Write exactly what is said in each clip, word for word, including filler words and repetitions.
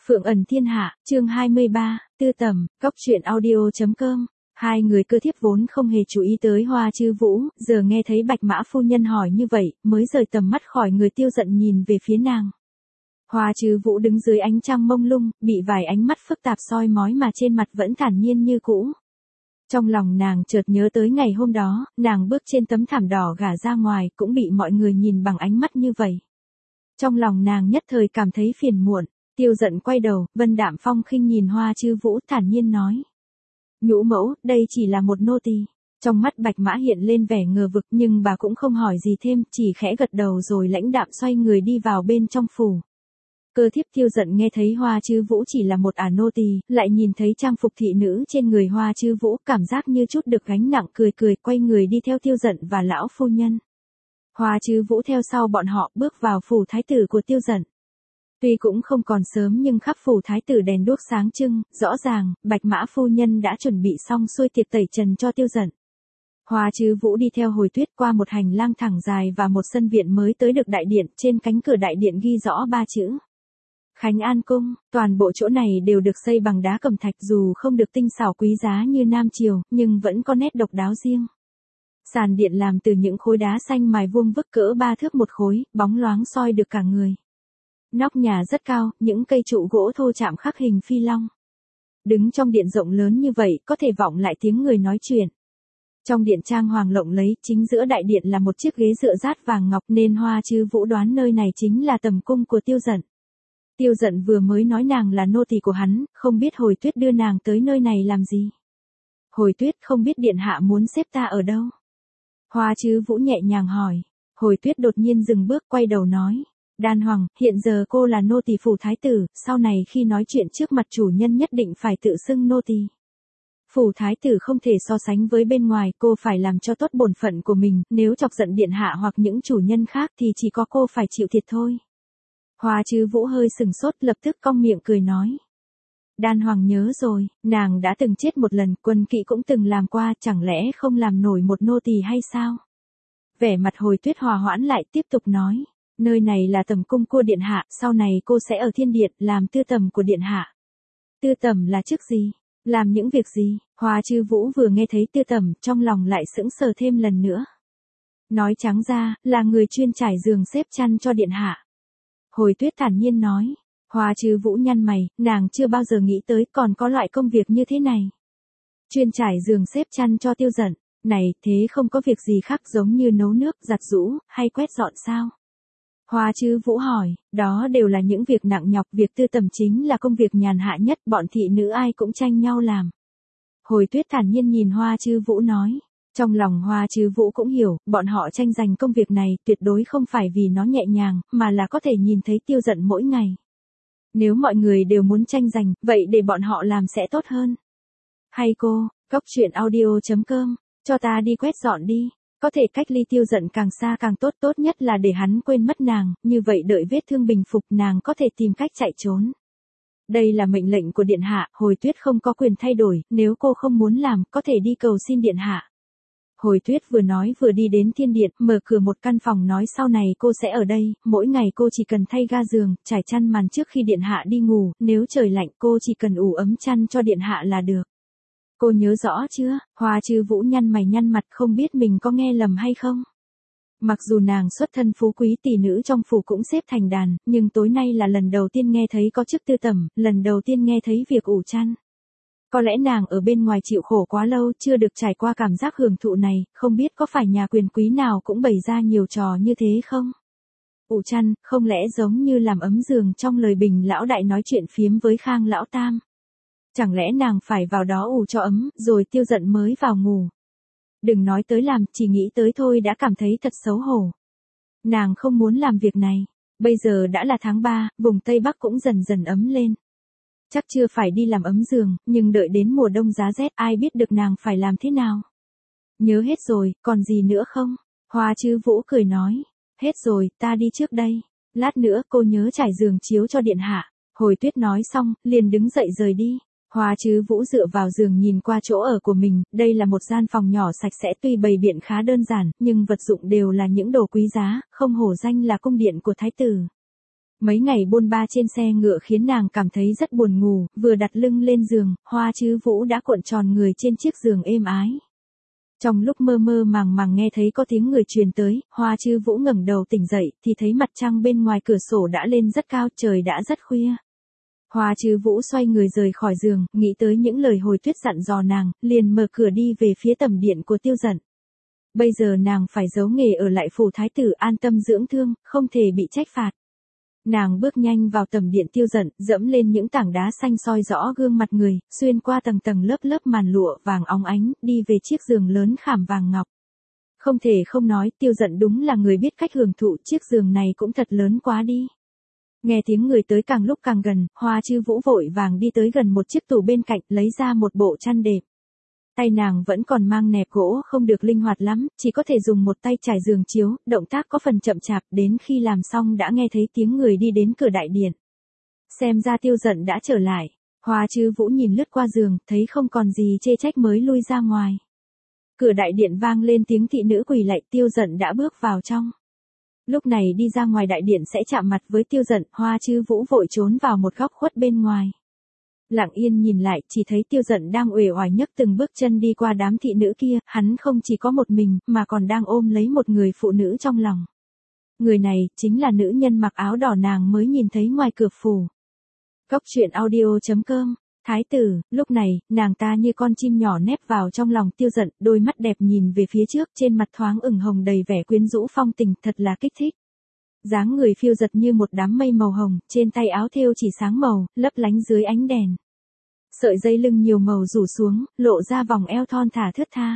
Phượng ẩn thiên hạ, chương hai mươi ba, Tư Tầm, cóc truyện audio chấm com. Hai người cơ thiếp vốn không hề chú ý tới Hoa Chư Vũ, giờ nghe thấy Bạch Mã phu nhân hỏi như vậy, mới rời tầm mắt khỏi người Tiêu Dận nhìn về phía nàng. Hoa Chư Vũ đứng dưới ánh trăng mông lung, bị vài ánh mắt phức tạp soi mói mà trên mặt vẫn thản nhiên như cũ. Trong lòng nàng chợt nhớ tới ngày hôm đó, nàng bước trên tấm thảm đỏ gả ra ngoài, cũng bị mọi người nhìn bằng ánh mắt như vậy. Trong lòng nàng nhất thời cảm thấy phiền muộn. Tiêu Dận quay đầu, Vân Đạm Phong khinh nhìn Hoa Chư Vũ thản nhiên nói. Nhũ mẫu, đây chỉ là một nô tỳ. Trong mắt Bạch Mã hiện lên vẻ ngờ vực, nhưng bà cũng không hỏi gì thêm, chỉ khẽ gật đầu rồi lãnh đạm xoay người đi vào bên trong phủ. Cơ thiếp Tiêu Dận nghe thấy Hoa Chư Vũ chỉ là một ả nô tỳ, lại nhìn thấy trang phục thị nữ trên người Hoa Chư Vũ, cảm giác như chút được gánh nặng, cười cười quay người đi theo Tiêu Dận và lão phu nhân. Hoa Chư Vũ theo sau bọn họ bước vào phủ thái tử của Tiêu Dận. Tuy cũng không còn sớm nhưng khắp phủ thái tử đèn đuốc sáng trưng, rõ ràng, Bạch Mã phu nhân đã chuẩn bị xong xuôi tiệc tẩy trần cho Tiêu Dận. Hoa Chư Vũ đi theo Hồi Tuyết qua một hành lang thẳng dài và một sân viện mới tới được đại điện, trên cánh cửa đại điện ghi rõ ba chữ. Khánh An Cung, toàn bộ chỗ này đều được xây bằng đá cẩm thạch, dù không được tinh xảo quý giá như Nam Triều, nhưng vẫn có nét độc đáo riêng. Sàn điện làm từ những khối đá xanh mài vuông vức cỡ ba thước một khối, bóng loáng soi được cả người. Nóc nhà rất cao, những cây trụ gỗ thô chạm khắc hình phi long. Đứng trong điện rộng lớn như vậy, có thể vọng lại tiếng người nói chuyện. Trong điện trang hoàng lộng lẫy, chính giữa đại điện là một chiếc ghế dựa dát vàng ngọc, nên Hoa Chư Vũ đoán nơi này chính là tầm cung của Tiêu Dận. Tiêu Dận vừa mới nói nàng là nô tỳ của hắn, không biết Hồi Tuyết đưa nàng tới nơi này làm gì. Hồi Tuyết, không biết điện hạ muốn xếp ta ở đâu? Hoa Chư Vũ nhẹ nhàng hỏi. Hồi Tuyết đột nhiên dừng bước, quay đầu nói. Đan Hoàng, hiện giờ cô là nô tỳ phủ thái tử, sau này khi nói chuyện trước mặt chủ nhân nhất định phải tự xưng nô tỳ. Phủ thái tử không thể so sánh với bên ngoài, cô phải làm cho tốt bổn phận của mình, nếu chọc giận điện hạ hoặc những chủ nhân khác thì chỉ có cô phải chịu thiệt thôi. Hoa Chư Vũ hơi sừng sốt, lập tức cong miệng cười nói. Đan Hoàng nhớ rồi, nàng đã từng chết một lần, Quân Kỵ cũng từng làm qua, chẳng lẽ không làm nổi một nô tỳ hay sao? Vẻ mặt Hồi Tuyết hòa hoãn lại, tiếp tục nói. Nơi này là tầm cung của điện hạ, sau này cô sẽ ở thiên điện, làm tư tầm của điện hạ. Tư tầm là chức gì? Làm những việc gì? Hoa Chư Vũ vừa nghe thấy tư tầm, trong lòng lại sững sờ thêm lần nữa. Nói trắng ra, là người chuyên trải giường xếp chăn cho điện hạ. Hồi Tuyết thản nhiên nói. Hoa Chư Vũ nhăn mày, nàng chưa bao giờ nghĩ tới còn có loại công việc như thế này. Chuyên trải giường xếp chăn cho Tiêu Dận, này, thế không có việc gì khác giống như nấu nước, giặt giũ, hay quét dọn sao? Hoa Chư Vũ hỏi, đó đều là những việc nặng nhọc, việc tư tầm chính là công việc nhàn hạ nhất, bọn thị nữ ai cũng tranh nhau làm. Hồi Tuyết thản nhiên nhìn Hoa Chư Vũ nói, trong lòng Hoa Chư Vũ cũng hiểu, bọn họ tranh giành công việc này tuyệt đối không phải vì nó nhẹ nhàng, mà là có thể nhìn thấy Tiêu Dận mỗi ngày. Nếu mọi người đều muốn tranh giành, vậy để bọn họ làm sẽ tốt hơn. Hay cô, cóc truyện audio chấm com, cho ta đi quét dọn đi. Có thể cách ly Tiêu Dận càng xa càng tốt, tốt nhất là để hắn quên mất nàng, như vậy đợi vết thương bình phục nàng có thể tìm cách chạy trốn. Đây là mệnh lệnh của điện hạ, Hồi Tuyết không có quyền thay đổi, nếu cô không muốn làm, có thể đi cầu xin điện hạ. Hồi Tuyết vừa nói vừa đi đến thiên điện, mở cửa một căn phòng nói sau này cô sẽ ở đây, mỗi ngày cô chỉ cần thay ga giường, trải chăn màn trước khi điện hạ đi ngủ, nếu trời lạnh cô chỉ cần ủ ấm chăn cho điện hạ là được. Cô nhớ rõ chưa? Hoa Chư Vũ nhăn mày nhăn mặt, không biết mình có nghe lầm hay không. Mặc dù nàng xuất thân phú quý tỷ nữ trong phủ cũng xếp thành đàn, nhưng tối nay là lần đầu tiên nghe thấy có chức tư tầm, lần đầu tiên nghe thấy việc ủ chăn. Có lẽ nàng ở bên ngoài chịu khổ quá lâu, chưa được trải qua cảm giác hưởng thụ này, không biết có phải nhà quyền quý nào cũng bày ra nhiều trò như thế không? Ủ chăn, không lẽ giống như làm ấm giường trong lời Bình lão đại nói chuyện phiếm với Khang lão tam? Chẳng lẽ nàng phải vào đó ủ cho ấm, rồi Tiêu Dận mới vào ngủ? Đừng nói tới làm, chỉ nghĩ tới thôi đã cảm thấy thật xấu hổ. Nàng không muốn làm việc này. Bây giờ đã là tháng ba, vùng Tây Bắc cũng dần dần ấm lên. Chắc chưa phải đi làm ấm giường, nhưng đợi đến mùa đông giá rét ai biết được nàng phải làm thế nào. Nhớ hết rồi, còn gì nữa không? Hoa Chư Vũ cười nói. Hết rồi, ta đi trước đây. Lát nữa cô nhớ trải giường chiếu cho điện hạ. Hồi Tuyết nói xong, liền đứng dậy rời đi. Hoa Chư Vũ dựa vào giường nhìn qua chỗ ở của mình, đây là một gian phòng nhỏ sạch sẽ, tuy bày biện khá đơn giản, nhưng vật dụng đều là những đồ quý giá, không hổ danh là cung điện của thái tử. Mấy ngày bôn ba trên xe ngựa khiến nàng cảm thấy rất buồn ngủ, vừa đặt lưng lên giường, Hoa Chứ Vũ đã cuộn tròn người trên chiếc giường êm ái. Trong lúc mơ mơ màng màng nghe thấy có tiếng người truyền tới, Hoa Chứ Vũ ngẩng đầu tỉnh dậy, thì thấy mặt trăng bên ngoài cửa sổ đã lên rất cao, trời đã rất khuya. Hoa Chứ Vũ xoay người rời khỏi giường, nghĩ tới những lời hồi tuyết dặn dò nàng, liền mở cửa đi về phía tẩm điện của Tiêu Dận. Bây giờ nàng phải giấu nghề ở lại phủ thái tử an tâm dưỡng thương, không thể bị trách phạt. Nàng bước nhanh vào tầm điện Tiêu Dận, dẫm lên những tảng đá xanh soi rõ gương mặt người, xuyên qua tầng tầng lớp lớp màn lụa vàng óng ánh, đi về chiếc giường lớn khảm vàng ngọc. Không thể không nói, Tiêu Dận đúng là người biết cách hưởng thụ, chiếc giường này cũng thật lớn quá đi. Nghe tiếng người tới càng lúc càng gần, Hoa Chứ Vũ vội vàng đi tới gần một chiếc tủ bên cạnh, lấy ra một bộ chăn đệm. Tay nàng vẫn còn mang nẹp gỗ không được linh hoạt lắm, chỉ có thể dùng một tay trải giường chiếu, động tác có phần chậm chạp, đến khi làm xong đã nghe thấy tiếng người đi đến cửa đại điện. Xem ra Tiêu Dận đã trở lại, Hoa Chứ Vũ nhìn lướt qua giường, thấy không còn gì chê trách mới lui ra ngoài. Cửa đại điện vang lên tiếng thị nữ quỳ lạy, Tiêu Dận đã bước vào trong. Lúc này đi ra ngoài đại điện sẽ chạm mặt với Tiêu Dận, Hoa Chứ Vũ vội trốn vào một góc khuất bên ngoài. Lặng yên nhìn lại, chỉ thấy Tiêu Dận đang uể oải nhấc từng bước chân đi qua đám thị nữ kia, hắn không chỉ có một mình, mà còn đang ôm lấy một người phụ nữ trong lòng. Người này, chính là nữ nhân mặc áo đỏ nàng mới nhìn thấy ngoài cửa phủ. Góc truyện audio chấm com, Thái tử, lúc này, nàng ta như con chim nhỏ nép vào trong lòng Tiêu Dận, đôi mắt đẹp nhìn về phía trước, trên mặt thoáng ửng hồng đầy vẻ quyến rũ phong tình, thật là kích thích. Dáng người phiêu giật như một đám mây màu hồng, trên tay áo thêu chỉ sáng màu, lấp lánh dưới ánh đèn. Sợi dây lưng nhiều màu rủ xuống, lộ ra vòng eo thon thả thướt tha.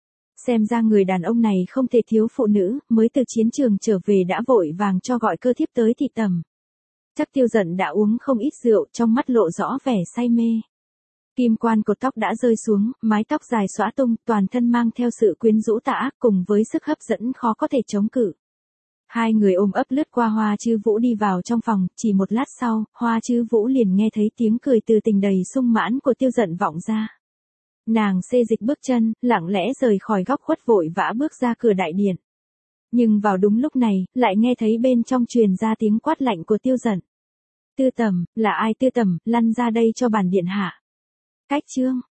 Xem ra người đàn ông này không thể thiếu phụ nữ, mới từ chiến trường trở về đã vội vàng cho gọi cơ thiếp tới thị tẩm. Chắc Tiêu Dận đã uống không ít rượu, trong mắt lộ rõ vẻ say mê. Kim quan cột tóc đã rơi xuống, mái tóc dài xõa tung, toàn thân mang theo sự quyến rũ tà ác cùng với sức hấp dẫn khó có thể chống cự. Hai người ôm ấp lướt qua Hoa Chứ Vũ đi vào trong phòng, chỉ một lát sau, Hoa Chứ Vũ liền nghe thấy tiếng cười từ tình đầy sung mãn của Tiêu Dận vọng ra. Nàng xê dịch bước chân, lặng lẽ rời khỏi góc khuất vội vã bước ra cửa đại điện. Nhưng vào đúng lúc này, lại nghe thấy bên trong truyền ra tiếng quát lạnh của Tiêu Dận. Tư Tầm, là ai Tư Tầm, lăn ra đây cho bản điện hạ. Cách chương.